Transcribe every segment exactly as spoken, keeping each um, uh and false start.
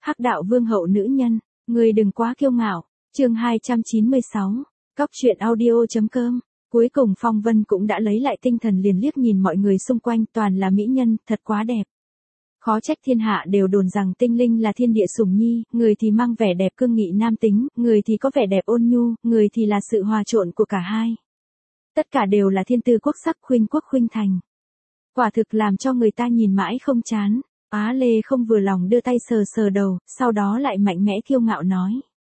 Hắc đạo vương hậu nữ nhân, người đừng quá kiêu ngạo. Chương hai trăm chín mươi sáu, Cóc truyện audio.com. Cuối cùng Phong Vân cũng đã lấy lại tinh thần, liền liếc nhìn mọi người xung quanh, toàn là mỹ nhân, thật quá đẹp. Khó trách thiên hạ đều đồn rằng Tinh Linh là thiên địa sủng nhi, người thì mang vẻ đẹp cương nghị nam tính, người thì có vẻ đẹp ôn nhu, người thì là sự hòa trộn của cả hai. Tất cả đều là thiên tư quốc sắc, khuynh quốc khuynh thành. Quả thực làm cho người ta nhìn mãi không chán. Á Lê không vừa lòng đưa tay sờ sờ đầu, sau đó lại mạnh mẽ kiêu ngạo nói.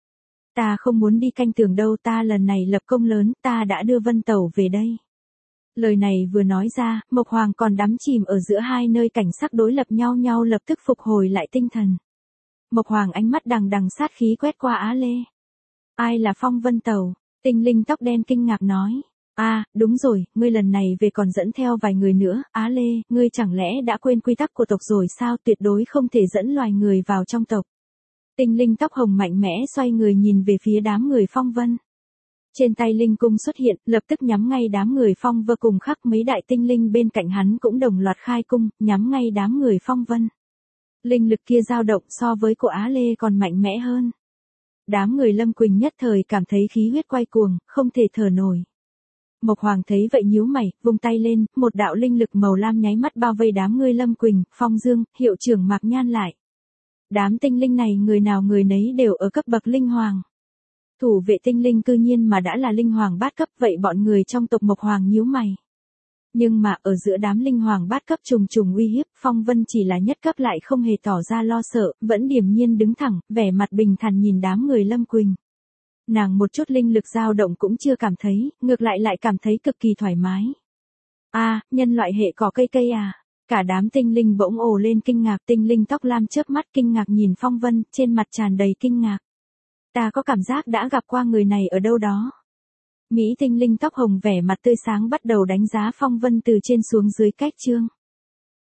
Ta không muốn đi canh tường đâu, ta lần này lập công lớn, ta đã đưa Vân Tẩu về đây. Lời này vừa nói ra, Mộc Hoàng còn đắm chìm ở giữa hai nơi cảnh sắc đối lập nhau nhau lập tức phục hồi lại tinh thần. Mộc Hoàng ánh mắt đằng đằng sát khí quét qua Á Lê. Ai là Phong Vân Tẩu? Tinh Linh tóc đen kinh ngạc nói. À, đúng rồi, ngươi lần này về còn dẫn theo vài người nữa, Á Lê, ngươi chẳng lẽ đã quên quy tắc của tộc rồi sao, tuyệt đối không thể dẫn loài người vào trong tộc. Tinh Linh tóc hồng mạnh mẽ xoay người nhìn về phía đám người Phong Vân. Trên tay linh cung xuất hiện, lập tức nhắm ngay đám người Phong Vân, cùng khắc mấy đại tinh linh bên cạnh hắn cũng đồng loạt khai cung, nhắm ngay đám người Phong Vân. Linh lực kia dao động so với của Á Lê còn mạnh mẽ hơn. Đám người Lâm Quỳnh nhất thời cảm thấy khí huyết quay cuồng, không thể thở nổi. Mộc Hoàng thấy vậy nhíu mày, vung tay lên, một đạo linh lực màu lam nháy mắt bao vây đám người Lâm Quỳnh, Phong Dương, hiệu trưởng Mạc Nhan lại. Đám tinh linh này người nào người nấy đều ở cấp bậc linh hoàng. Thủ vệ tinh linh cư nhiên mà đã là linh hoàng bát cấp, vậy bọn người trong tộc Mộc Hoàng nhíu mày. Nhưng mà ở giữa đám linh hoàng bát cấp trùng trùng uy hiếp, Phong Vân chỉ là nhất cấp lại không hề tỏ ra lo sợ, vẫn điềm nhiên đứng thẳng, vẻ mặt bình thản nhìn đám người Lâm Quỳnh. Nàng một chút linh lực dao động cũng chưa cảm thấy, ngược lại lại cảm thấy cực kỳ thoải mái. A, à, nhân loại hệ cỏ cây cây à? Cả đám tinh linh bỗng ồ lên kinh ngạc, tinh linh tóc lam chớp mắt kinh ngạc nhìn Phong Vân, trên mặt tràn đầy kinh ngạc. Ta có cảm giác đã gặp qua người này ở đâu đó. Mỹ tinh linh tóc hồng vẻ mặt tươi sáng bắt đầu đánh giá Phong Vân từ trên xuống dưới cách chương.